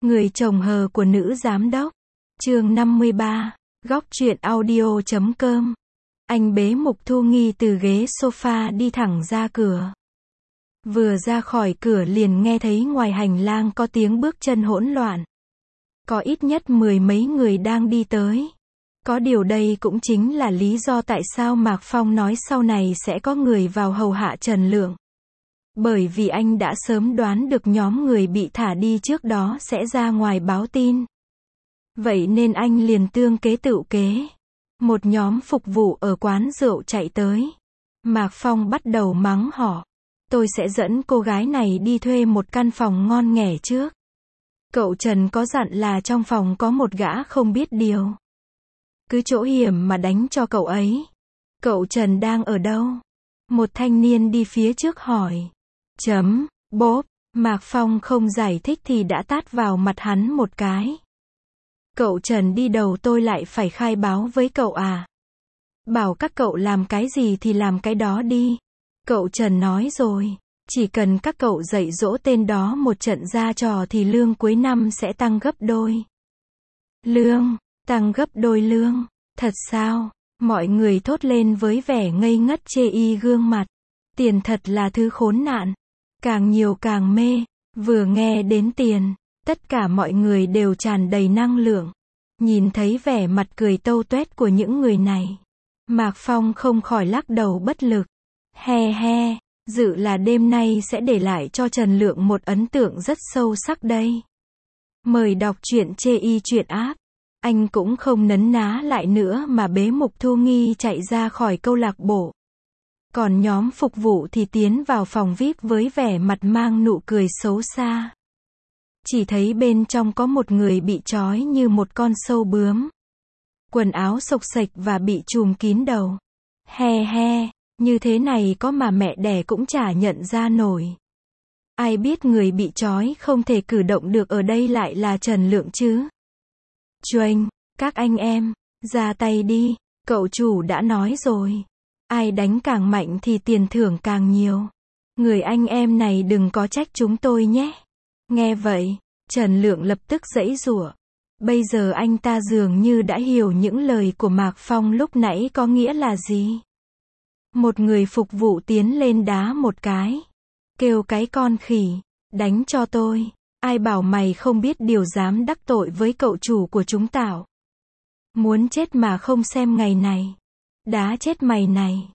Người chồng hờ của nữ giám đốc. Chương 53. Góc truyện audio.com. Anh bế Mục Thu Nghi từ ghế sofa đi thẳng ra cửa. Vừa ra khỏi cửa liền nghe thấy ngoài hành lang có tiếng bước chân hỗn loạn. Có ít nhất 10 mấy người đang đi tới. Có điều đây cũng chính là lý do tại sao Mạc Phong nói sau này sẽ có người vào hầu hạ Trần Lượng. Bởi vì anh đã sớm đoán được nhóm người bị thả đi trước đó sẽ ra ngoài báo tin. Vậy nên anh liền tương kế tựu kế. Một nhóm phục vụ ở quán rượu chạy tới. Mạc Phong bắt đầu mắng họ. Tôi sẽ dẫn cô gái này đi thuê một căn phòng ngon nghẻ trước. Cậu Trần có dặn là trong phòng có một gã không biết điều. Cứ chỗ hiểm mà đánh cho cậu ấy. Cậu Trần đang ở đâu? Một thanh niên đi phía trước hỏi. Bốp, Mạc Phong không giải thích thì đã tát vào mặt hắn một cái. Cậu Trần đi đầu tôi lại phải khai báo với cậu à? Bảo các cậu làm cái gì thì làm cái đó đi. Cậu Trần nói rồi, chỉ cần các cậu dạy dỗ tên đó một trận ra trò thì lương cuối năm sẽ tăng gấp đôi. Lương, tăng gấp đôi lương, thật sao? Mọi người thốt lên với vẻ ngây ngất chê y gương mặt. Tiền thật là thứ khốn nạn. Càng nhiều càng mê, vừa nghe đến tiền, tất cả mọi người đều tràn đầy năng lượng. Nhìn thấy vẻ mặt cười tâu tuét của những người này, Mạc Phong không khỏi lắc đầu bất lực. He he, dự là đêm nay sẽ để lại cho Trần Lượng một ấn tượng rất sâu sắc đây. Mời đọc truyện chê y truyện app. Anh cũng không nấn ná lại nữa mà bế Mục Thu Nghi chạy ra khỏi câu lạc bộ. Còn nhóm phục vụ thì tiến vào phòng VIP với vẻ mặt mang nụ cười xấu xa. Chỉ thấy bên trong có một người bị trói như một con sâu bướm. Quần áo xộc xệch và bị trùm kín đầu. He he, như thế này có mà mẹ đẻ cũng chả nhận ra nổi. Ai biết người bị trói không thể cử động được ở đây lại là Trần Lượng chứ. Choanh, các anh em, ra tay đi, cậu chủ đã nói rồi. Ai đánh càng mạnh thì tiền thưởng càng nhiều. Người anh em này đừng có trách chúng tôi nhé. Nghe vậy, Trần Lượng lập tức giãy giụa. Bây giờ anh ta dường như đã hiểu những lời của Mạc Phong lúc nãy có nghĩa là gì. Một người phục vụ tiến lên đá một cái. Kêu cái con khỉ, đánh cho tôi. Ai bảo mày không biết điều dám đắc tội với cậu chủ của chúng tao. Muốn chết mà không xem ngày này. Đá chết mày này.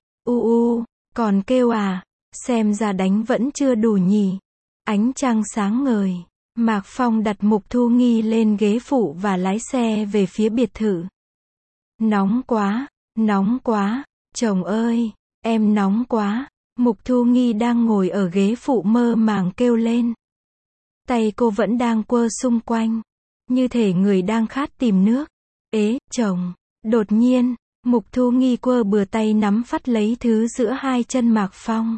Còn kêu à, xem ra đánh vẫn chưa đủ nhỉ. Ánh trăng sáng ngời. Mạc Phong đặt Mục Thu Nghi lên ghế phụ và lái xe về phía biệt thự. Nóng quá, chồng ơi, em nóng quá. Mục Thu Nghi đang ngồi ở ghế phụ mơ màng kêu lên. Tay cô vẫn đang quơ xung quanh, như thể người đang khát tìm nước. Ế, chồng. Đột nhiên, Mục Thu Nghi quơ bừa tay nắm phát lấy thứ giữa hai chân Mạc Phong.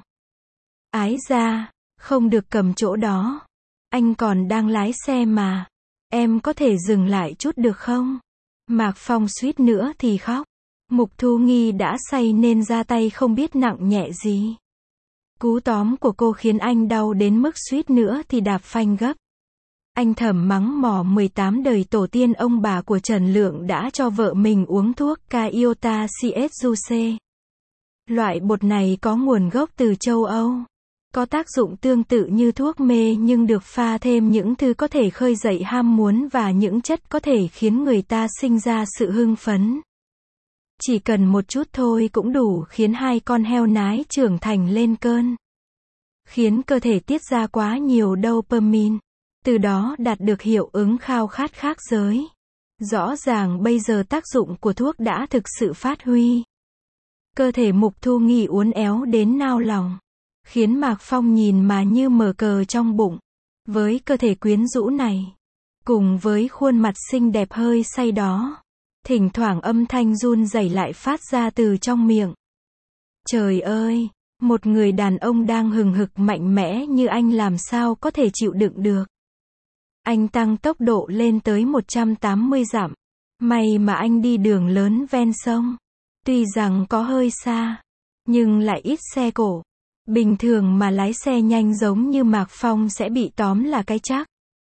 Ái da, không được cầm chỗ đó. Anh còn đang lái xe mà. Em có thể dừng lại chút được không? Mạc Phong suýt nữa thì khóc. Mục Thu Nghi đã say nên ra tay không biết nặng nhẹ gì. Cú tóm của cô khiến anh đau đến mức suýt nữa thì đạp phanh gấp. Anh thầm mắng mỏ 18 đời tổ tiên ông bà của Trần Lượng đã cho vợ mình uống thuốc Cayota CSUC. Loại bột này có nguồn gốc từ châu Âu. Có tác dụng tương tự như thuốc mê nhưng được pha thêm những thứ có thể khơi dậy ham muốn và những chất có thể khiến người ta sinh ra sự hưng phấn. Chỉ cần một chút thôi cũng đủ khiến hai con heo nái trưởng thành lên cơn. Khiến cơ thể tiết ra quá nhiều dopamine. Từ đó đạt được hiệu ứng khao khát khác giới. Rõ ràng bây giờ tác dụng của thuốc đã thực sự phát huy. Cơ thể Mục Thu Nghi uốn éo đến nao lòng. Khiến Mạc Phong nhìn mà như mở cờ trong bụng. Với cơ thể quyến rũ này. Cùng với khuôn mặt xinh đẹp hơi say đó. Thỉnh thoảng âm thanh run rẩy lại phát ra từ trong miệng. Trời ơi, một người đàn ông đang hừng hực mạnh mẽ như anh làm sao có thể chịu đựng được. Anh tăng tốc độ lên tới 180 dặm. May mà anh đi đường lớn ven sông. Tuy rằng có hơi xa, nhưng lại ít xe cộ. Bình thường mà lái xe nhanh giống như Mạc Phong sẽ bị tóm là cái chắc.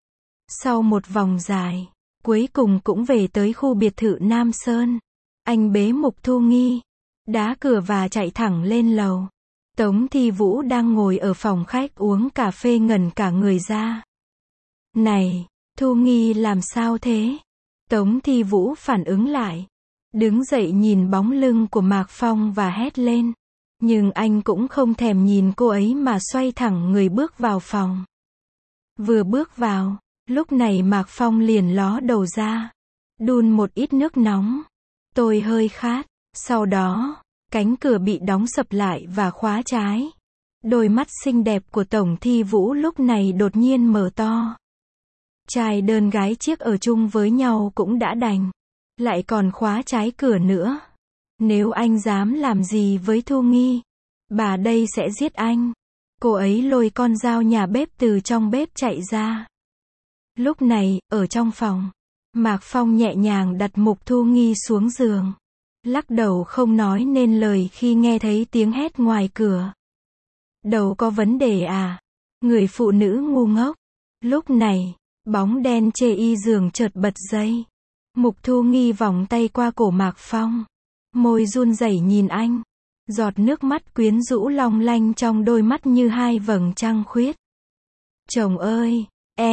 Sau một vòng dài, cuối cùng cũng về tới khu biệt thự Nam Sơn. Anh bế Mục Thu Nghi, đá cửa và chạy thẳng lên lầu. Tống Thi Vũ đang ngồi ở phòng khách uống cà phê ngẩn cả người ra. Này, Thu Nghi làm sao thế? Tống Thi Vũ phản ứng lại. Đứng dậy nhìn bóng lưng của Mạc Phong và hét lên. Nhưng anh cũng không thèm nhìn cô ấy mà xoay thẳng người bước vào phòng. Vừa bước vào, lúc này Mạc Phong liền ló đầu ra. Đun một ít nước nóng. Tôi hơi khát. Sau đó, cánh cửa bị đóng sập lại và khóa trái. Đôi mắt xinh đẹp của Tổng Thi Vũ lúc này đột nhiên mở to. Trai đơn gái chiếc ở chung với nhau cũng đã đành. Lại còn khóa trái cửa nữa. Nếu anh dám làm gì với Thu Nghi, bà đây sẽ giết anh. Cô ấy lôi con dao nhà bếp từ trong bếp chạy ra. Lúc này, ở trong phòng, Mạc Phong nhẹ nhàng đặt Mục Thu Nghi xuống giường. Lắc đầu không nói nên lời khi nghe thấy tiếng hét ngoài cửa. Đầu có vấn đề à? Người phụ nữ ngu ngốc. Lúc này, bóng đen chê y giường chợt bật dậy. Mục Thu Nghi vòng tay qua cổ Mạc Phong. Môi run rẩy nhìn anh. Giọt nước mắt quyến rũ long lanh trong đôi mắt như hai vầng trăng khuyết. Chồng ơi,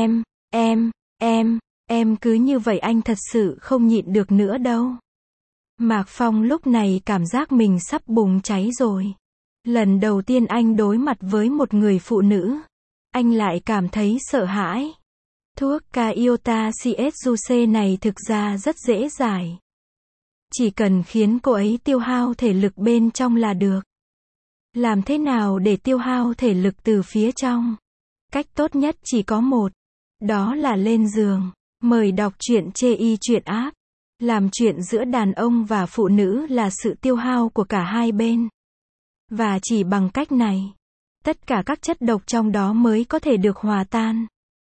em cứ như vậy anh thật sự không nhịn được nữa đâu. Mạc Phong lúc này cảm giác mình sắp bùng cháy rồi. Lần đầu tiên anh đối mặt với một người phụ nữ, anh lại cảm thấy sợ hãi. Thuốc Caiota CSUC này thực ra rất dễ giải. Chỉ cần khiến cô ấy tiêu hao thể lực bên trong là được. Làm thế nào để tiêu hao thể lực từ phía trong? Cách tốt nhất chỉ có một. Đó là lên giường. Mời đọc truyện chê y truyện áp. Làm chuyện giữa đàn ông và phụ nữ là sự tiêu hao của cả hai bên. Và chỉ bằng cách này, tất cả các chất độc trong đó mới có thể được hòa tan.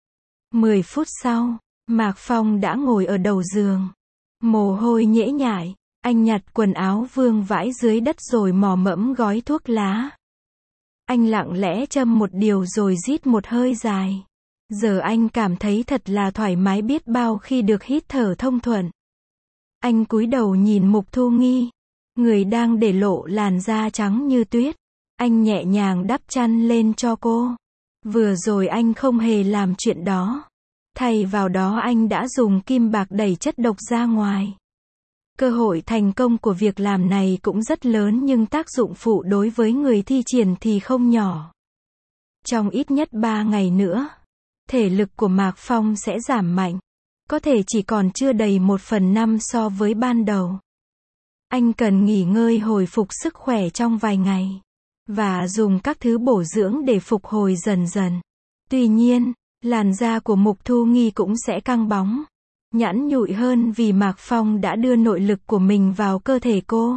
10 phút sau, Mạc Phong đã ngồi ở đầu giường. Mồ hôi nhễ nhại, anh nhặt quần áo vương vãi dưới đất rồi mò mẫm gói thuốc lá. Anh lặng lẽ châm một điều rồi rít một hơi dài. Giờ anh cảm thấy thật là thoải mái biết bao khi được hít thở thông thuận. Anh cúi đầu nhìn Mục Thu Nghi, người đang để lộ làn da trắng như tuyết. Anh nhẹ nhàng đắp chăn lên cho cô. Vừa rồi anh không hề làm chuyện đó. Thay vào đó anh đã dùng kim bạc đẩy chất độc ra ngoài. Cơ hội thành công của việc làm này cũng rất lớn nhưng tác dụng phụ đối với người thi triển thì không nhỏ. Trong ít nhất 3 ngày nữa, thể lực của Mạc Phong sẽ giảm mạnh. Có thể chỉ còn chưa đầy 1/5 so với ban đầu. Anh cần nghỉ ngơi hồi phục sức khỏe trong vài ngày. Và dùng các thứ bổ dưỡng để phục hồi dần dần. Tuy nhiên, làn da của Mục Thu Nghi cũng sẽ căng bóng, nhẵn nhụi hơn vì Mạc Phong đã đưa nội lực của mình vào cơ thể cô.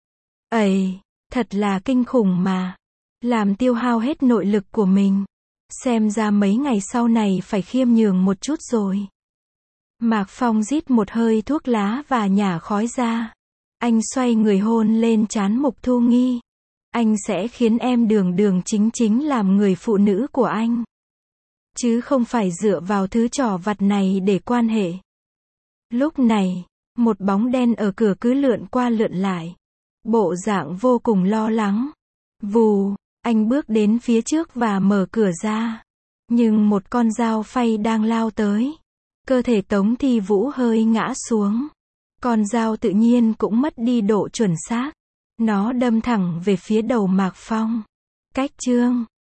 Ây, thật là kinh khủng mà. Làm tiêu hao hết nội lực của mình. Xem ra mấy ngày sau này phải khiêm nhường một chút rồi. Mạc Phong rít một hơi thuốc lá và nhả khói ra. Anh xoay người hôn lên trán Mục Thu Nghi. Anh sẽ khiến em đường đường chính chính làm người phụ nữ của anh. Chứ không phải dựa vào thứ trò vặt này để quan hệ. Lúc này, một bóng đen ở cửa cứ lượn qua lượn lại. Bộ dạng vô cùng lo lắng. Vù, anh bước đến phía trước và mở cửa ra. Nhưng một con dao phay đang lao tới. Cơ thể Tống Thi Vũ hơi ngã xuống. Con dao tự nhiên cũng mất đi độ chuẩn xác. Nó đâm thẳng về phía đầu Mạc Phong. Cách chương